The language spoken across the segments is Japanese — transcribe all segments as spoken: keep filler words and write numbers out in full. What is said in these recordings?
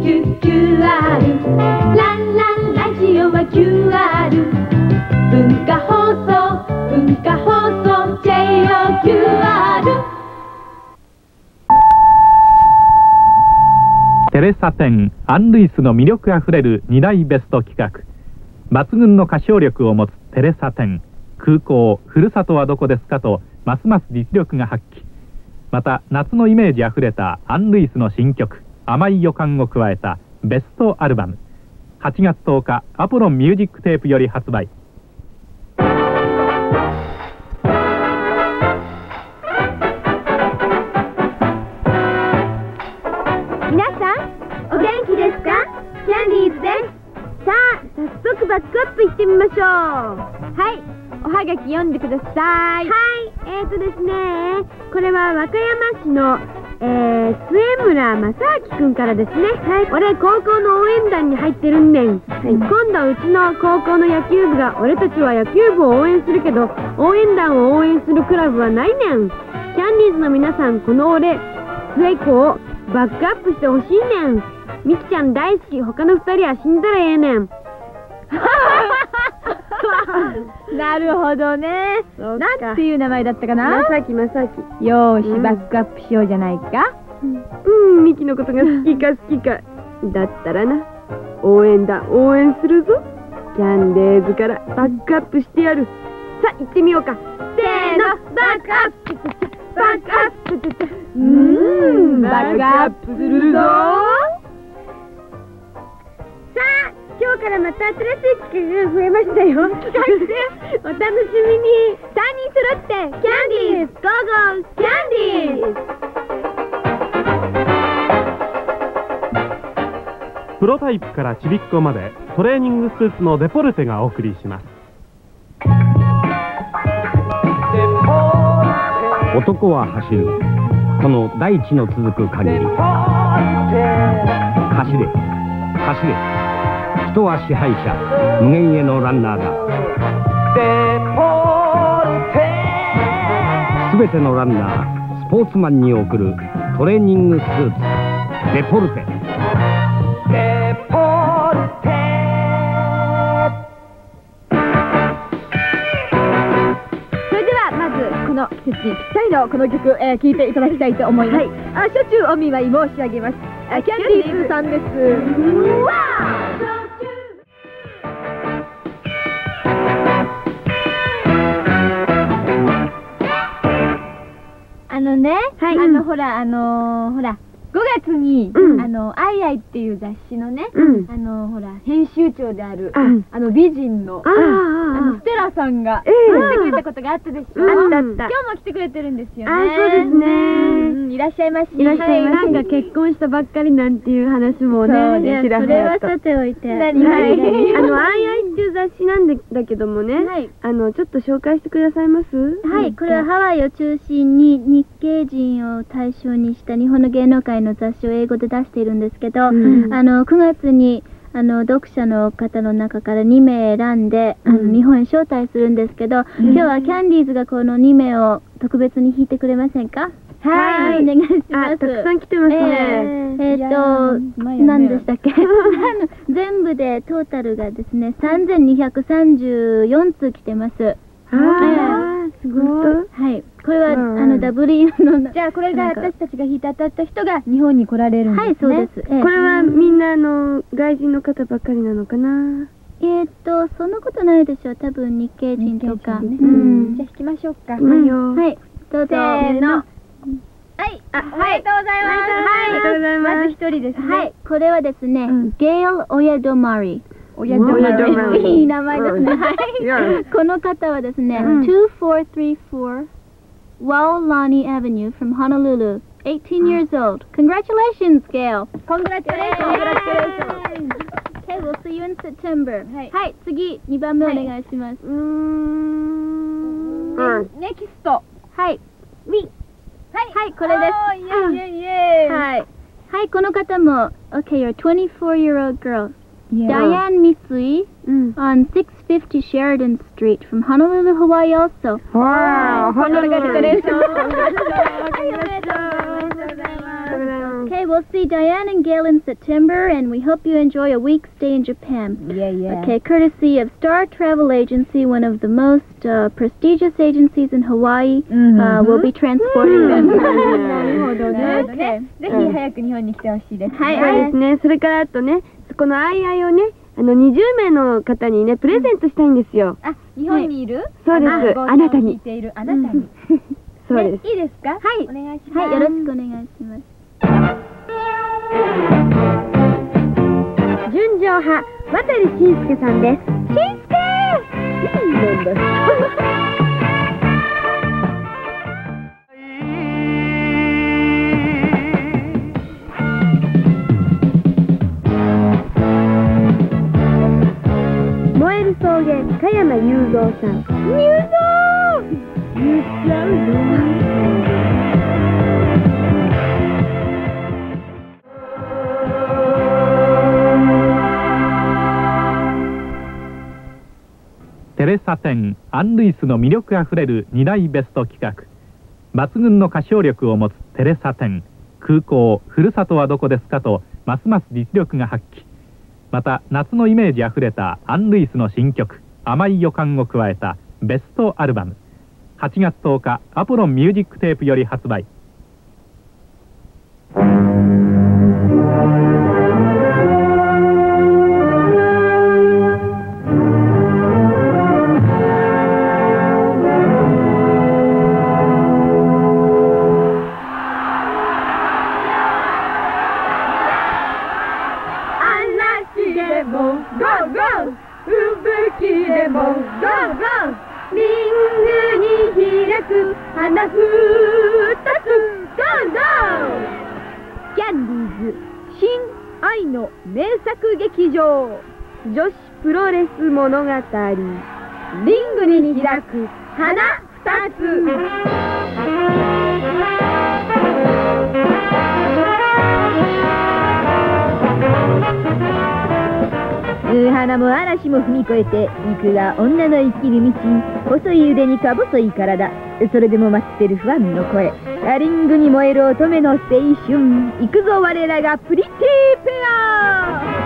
キュキュアール、ランランラジオは キューアール、文化放送文化放送 ジェイオーキューアール。 テレサ展アン・ルイスの魅力あふれるに大ベスト企画、抜群の歌唱力を持つテレサ展、空港ふるさとはどこですかとますます実力が発揮。また夏のイメージあふれたアン・ルイスの新曲甘い予感を加えたベストアルバム、はちがつとおかアポロンミュージックテープより発売。 皆さんお元気ですか？キャンディーズです。さあ早速バックアップいってみましょう。はい、おはがき読んでください。はい、えーとですね、これは和歌山市の、えー、末村正明くんからですね。はい、俺高校の応援団に入ってるんねん。はい、今度うちの高校の野球部が俺たちは野球部を応援するけど応援団を応援するクラブはないねん。キャンディーズの皆さん、この俺末子をバックアップしてほしいねん。ミキちゃん大好き。他の二人は死んだらええねん。 なるほどね。なんていう名前だったかな？ まさきまさき。 よーし、うん、バックアップしようじゃないか。 うん、ミキのことが好きか好きか。だったらな、応援だ応援するぞ。キャンデーズからバックアップしてやる。さあ行ってみようか。せーの、バックアップバックアップ。うーん、バックアップするぞ。さあ今日からまた新しい企画が増えましたよ。お楽しみに。さんにん揃ってキャンディーズゴーゴーキャンディーズ。 プロタイプからちびっこまでトレーニングスーツのデポルテがお送りします。 男は走る、この大地の続く限り。走れ走れ、人は支配者、無限へのランナーだ。すべてのランナー、スポーツマンに送るトレーニングスーツ、デポルテ。デポルテ。 それではまずこの季節にぴったりのこの曲、えー、聴いていただきたいと思います。はい、あ、しょっちゅうお見舞い申し上げます。あ、キャンディーズさんです。うわー。あのね、はい、あの、うん、ほら、あのー、ほら、ごがつに、うん、あの、アイアイっていう雑誌のね、うん、あの、ほら、編集長である、あ, あの、美人の、ああの、ステラさんが、えー、来てくれたことがあったでしょ。あったあった。今日も来てくれてるんですよね。 あ、そうですね。 うん、いらっしゃいまし。 いらっしゃいまし。なんか結婚したばっかりなんていう話もね、 それはさておいて。 何々。あの、アイアイっていう雑誌なんだけどもね、はい、あの、ちょっと紹介してくださいます？ はい、これはハワイを中心に日系人を対象にした日本の芸能界の雑誌を英語で出しているんですけど、うん、あのくがつにあの読者の方の中からにめい選んで、うん、あの日本へ招待するんですけど、うん、今日はキャンディーズがこのにめいを特別に弾いてくれませんか？はい、お願いします。 たくさん来てますね。 えー、えー、と何でしたっけ全部でトータルがですねさんぜんにひゃくさんじゅうよんつ来てます。 ああ、すごい。 はい、これは、うん、あの ダブリュー のじゃあこれが私たちが弾いて当たった人が日本に来られるんですね。 はい、そうです。 これはみんなあの外人の方ばっかりなのかな？ えーとそんなことないでしょう。多分日系人とか。 ね、うん、じゃあ弾きましょうか。 うん、 はい、どうぞ。せーの。 はい、あ、おめでとうございます。 はい、ありがとうございます。 まず一人ですね。 はい、これはですね、ゲイル・オヤドマリ。 オヤドマリ。いい名前ですね。はい。 この方はですね、にフォースリーフォー Waolani Avenue from Honolulu, eighteen years old. Congratulations, Gail. Congratulations. Okay, we'll see you in September. はい、次にばんめお願いします。うーん。ネキスト。 はい。ウィ。はい、これです。 イェイイェイイェイ。 はい。はい、この方も、Okay, you're a twenty-four-year-old girl. Diane Misui on six fifty Sheridan Street from Honolulu, Hawaii also. Wow, Honolulu. Okay, we'll see Diane and Gail in September, and we hope you enjoy a week stay in Japan. Yeah, yeah. Okay, courtesy of Star Travel Agency, one of the most uh, prestigious agencies in Hawaii. Uh, we'll be transporting them. なるほどね。Okay. ぜひ早く日本に来てほしいです。 はい、そうですね。それからあとね、このアイアイをね、あのにじゅうめいの方にねプレゼントしたいんですよ。 あ、日本にいる？ そうです。あなたに。 聞いているあなたに。 そうです。 いいですか？はい。お願いします。 はい、よろしくお願いします。 純情派渡慎介さんです。慎介。なんだ。燃える草原加山雄三さん。雄三。言っちゃうぞ。 テレサ展アン・ルイスの魅力あふれるに大ベスト企画、抜群の歌唱力を持つテレサ展、空港ふるさとはどこですかとますます実力が発揮。また夏のイメージあふれたアン・ルイスの新曲甘い予感を加えたベストアルバム、はちがつとおかアポロンミュージックテープより発売。 女子プロレス物語、リングに開く花二つ。 花も嵐も踏み越えていくが女の生きる道、細い腕にか細い体、それでも待ってる不安の声、リングに燃える乙女の青春、行くぞ我らがプリティペア。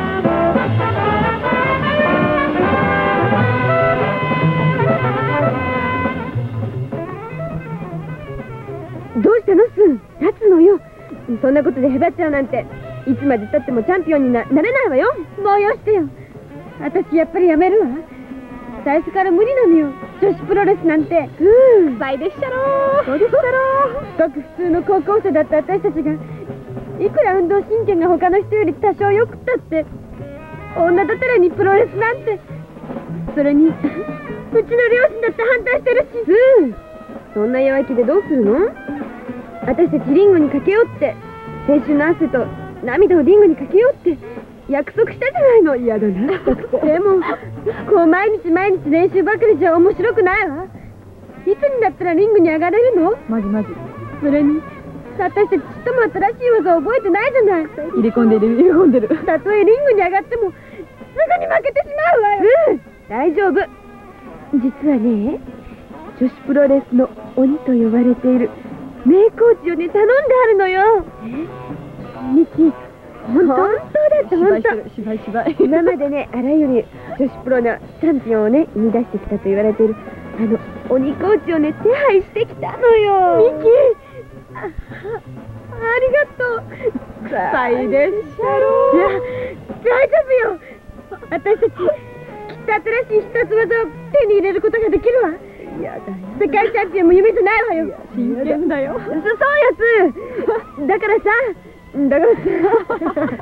どうしたのすん、立つのよ。そんなことでへばっちゃうなんて、いつまでたってもチャンピオンに な, なれないわよ。もうよしてよ。私やっぱりやめるわ。最初から無理なのよ、女子プロレスなんて。うん、倍でっしゃろー。そうでっしゃろー。ごく普通の高校生だった私たちが、いくら運動神経が他の人より多少よくったって女だたらにプロレスなんて。それにうちの両親だって反対してるし。うん、そんな弱気でどうするの。私たちリングにかけようって、青春の汗と涙をリングにかけようって約束したじゃないの。嫌だな。でもこう毎日毎日練習ばかりじゃ面白くないわ。いつになったらリングに上がれるの。マジマジ。それに私たちちっとも新しい技を覚えてないじゃない。入れ込んでる入れ込んでる。たとえリングに上がってもすぐに負けてしまうわよ。うん、大丈夫。実はね、女子プロレスの鬼と呼ばれている名コーチをね頼んであるのよ。ミキ、本当だって本当。芝居芝居。今までね、あらゆる女子プロのチャンピオンをね生み出してきたと言われているあの鬼コーチをね手配してきたのよ。ミキ、あ, ありがとう。臭いでっしゃろ。いや、大丈夫よ。私たちきっと新しい必殺技を手に入れることができるわ。やだよ、世界チャンピオンも夢じゃないわよ。真剣だよ。そ、そうやつ。だからさ、だからさだからだから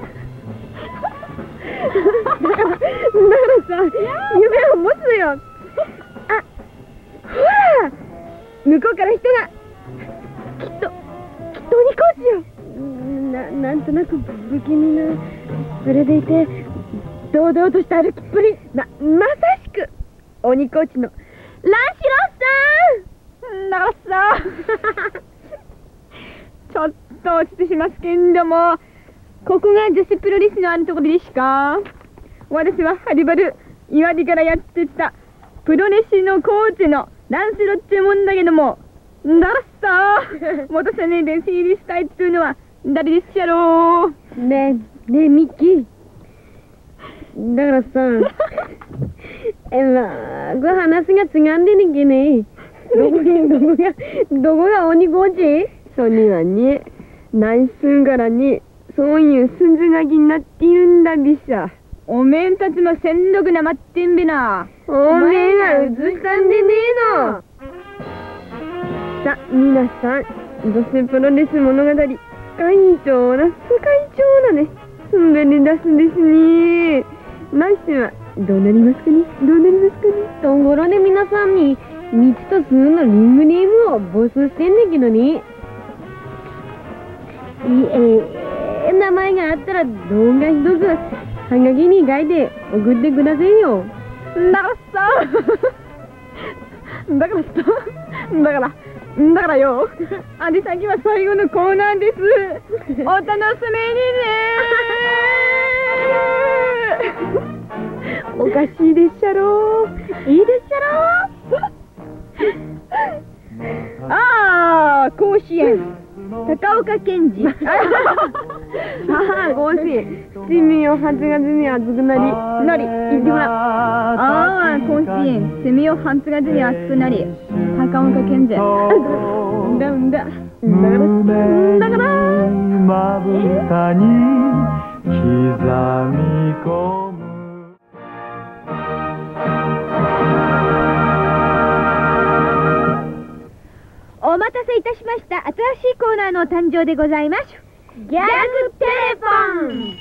さ、夢を持つのよ。あ、ほら、向こうから人がきっときっと鬼コーチよ。な、なんとなく不気味な、それでいて堂々とした歩きっぷり、ま、まさしく鬼コーチのランシロさん。ラッサーちょっと落ちてしますけんども、ここが女子プロレスのあるところでしか。私はハリバル岩手からやってきたプロレスのコーチのランシロってもんだけども、ラッサー元サネで整理したいっていうのは誰ですやろう。 ねえ、ねえ、ミッキー。だからさ、え、まあ、これ話が違うんでねんけね。どこが、どこが、どこが鬼ごちそにはね、何寸からね、そういう筋書きになっているんだびさ。 おめんたちも戦力なまってんべな。 おめえが映したんでねえの。さあ、皆さん、女性プロレス物語、会長ラスト会長だね。すんべり出すですね。来週はどうなりますかね、どうなりますかね。ところで皆さんにみっつと数のリングネームを募集してんだけどね。いえー、名前があったら動画一つはがきに書いて送ってくださいよ。 だからさだからさだからだからよ、あり先は最後のコーナーです。お楽しみにね。 おかしいでっしゃろ。いいでっしゃろ。 ああ、甲子園高岡健二。 ああ、甲子園七味をはちがつに暑くなりなり行ってもらう。 ああ、甲子園セミをはちがつに暑くなり高岡健二。 んだんだだからだからまぶたに刻み込む。 お待たせいたしました。新しいコーナーの誕生でございます。ギャグテレフォン。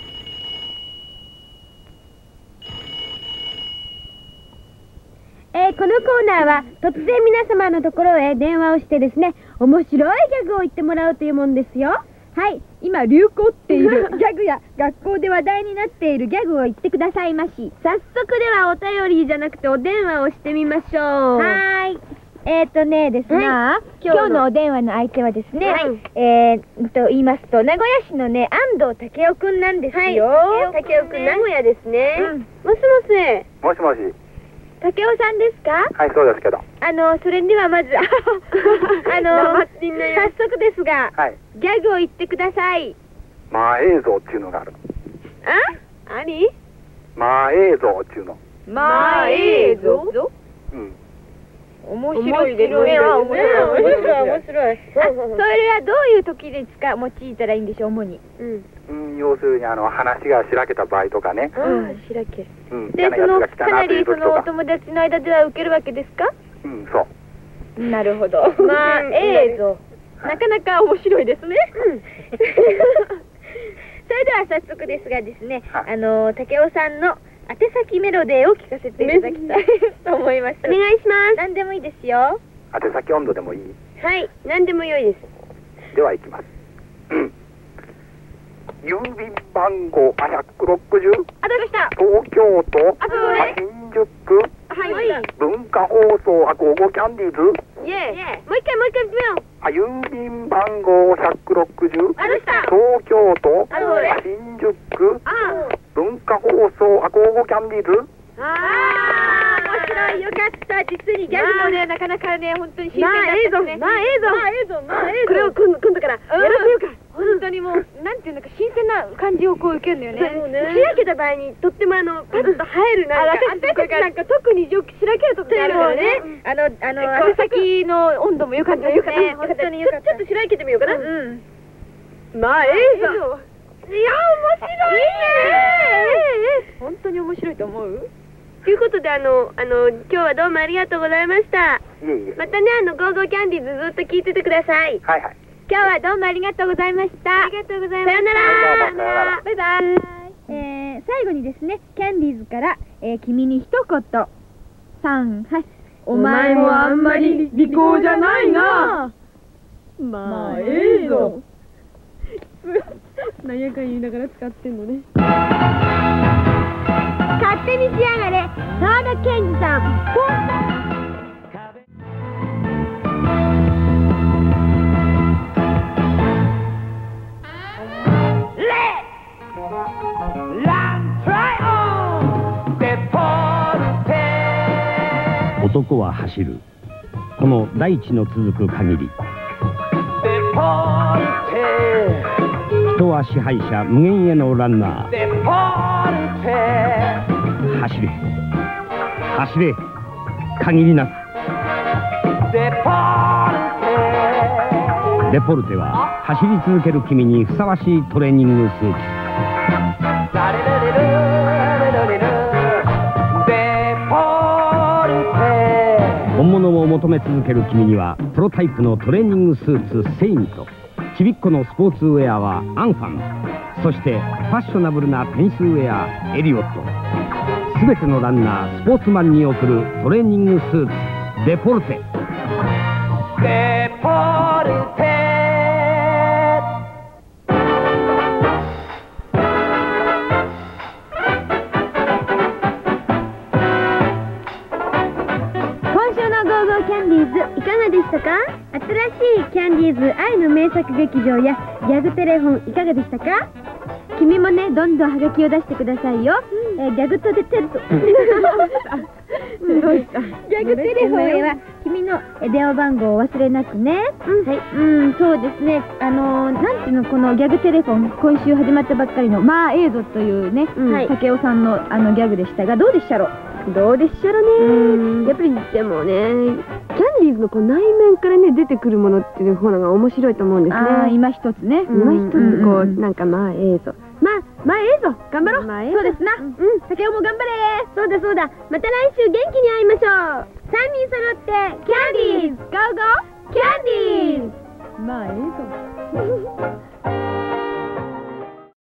えー、このコーナーは突然皆様のところへ電話をしてですね、面白いギャグを言ってもらうというもんですよ。はい、今流行っているギャグや学校で話題になっているギャグを言ってくださいまし。早速ではお便りじゃなくてお電話をしてみましょう。はーい。えーとねですが、はい、今日のお電話の相手はですね、はい、えーと言いますと名古屋市のね安藤武雄くんなんですよ。はい、武雄くん名古屋ですね。うん、もしもし。 もしもし。 武雄さんですか？ はい、そうですけど。 あのそれではまずあの早速ですが、はい、ギャグを言ってください。 まあ映像っていうのがある。 あ？何？ まあ映像っていうの。 まあ映像？ うん。 面白いですね。面白い面白い面白い。それはどういう時で使う用いたらいいんでしょう、主に。 うん。要するにあの話がしらけた場合とかね。 ああ、しらけ。うん。でそのかなりそのお友達の間では受けるわけですか？ うん、そう。 なるほど。まあ映像。なかなか面白いですね。うん。それでは早速ですがですね、あの武雄さんの宛先メロディーを聞かせていただきたいと思いました。お願いします。何でもいいですよ。 宛先温度でもいい？ はい、何でも良いです。 では行きます。郵便番号ひゃくろくじゅう。 あ、どうした？ 東京都。 あ、そうね。 新宿。 はい。 文化放送あゴーゴーキャンディーズ。 イエー。もう一回もう一回見よう。 あ、郵便番号ひゃくろくじゅう。 あ、どうした？ 東京都。 あ、そうね。 新宿。あ。文化放送あゴーゴーキャンディーズ。 ああ、面白い、よかった。実にギャグもね、なかなかね、本当に新鮮だったね。まあ映像、まあ映像、まあ映像、これを今度からやらせようか。本当にもう、なんていうのか、新鮮な感じをこう受けるんだよね。しらけた場合に、とってもあの、パッと映えるなんか、私たちなんか特にしらけるとこがあるからね。あの、あの、宛先の温度もよかったですね。本当によかった。ちょっとしらけてみようかな。うん。まあ映像。いや、面白いね。本当に面白いと思う？ということで、あの、あの、今日はどうもありがとうございました。 いえいえ。 またね、あの、ゴーゴーキャンディーズずっと聞いててください。 はいはい。 今日はどうもありがとうございました。ありがとうございました。さよなら。バイバイ。えー、最後にですね、キャンディーズから、えー、君に一言。さん、はい。お前もあんまり利口じゃないな。まあ、ええぞ。なんやかん言いながら使ってんのね。勝手にしやがれ、沢田研二さん。ポン。 男は走る。この大地の続く限り。デポルテ人は支配者無限へのランナー。走れ走れ限りなく。デポルテは走り続ける君にふさわしいトレーニングスーツ。本物を求め続ける君にはプロタイプのトレーニングスーツセイント、ちびっこのスポーツウェアはアンファン、そしてファッショナブルなテニスウェアエリオット。全てのランナースポーツマンに送るトレーニングスーツデポルテ。デポルテ。 キャンディーズいかがでしたか？新しいキャンディーズ愛の名作劇場やギャグテレフォンいかがでしたか？君もね、どんどんハガキを出してくださいよ。えー、ギャグとでテッドどうしたギャグテレフォンへは君の電話番号を忘れなくね。うん、はい、うん、そうですね。あのー、なんていうの、このギャグテレフォン、今週始まったばっかりのまあええぞというね、うん、竹雄さんのあのギャグでしたが、どうでしたろう？どうでしたろうね。やっぱりでもね、キャンディーズのこう内面からね出てくるものっていう方が面白いと思うんですね。ああ、今一つね。今一つこうなんかまあええぞ。まあまあええぞ。頑張ろう。そうですな。うん。竹雄も頑張れ。そうだそうだ。また来週元気に会いましょう。さんにん揃ってキャンディーズゴーゴーキャンディーズ。まあええぞ。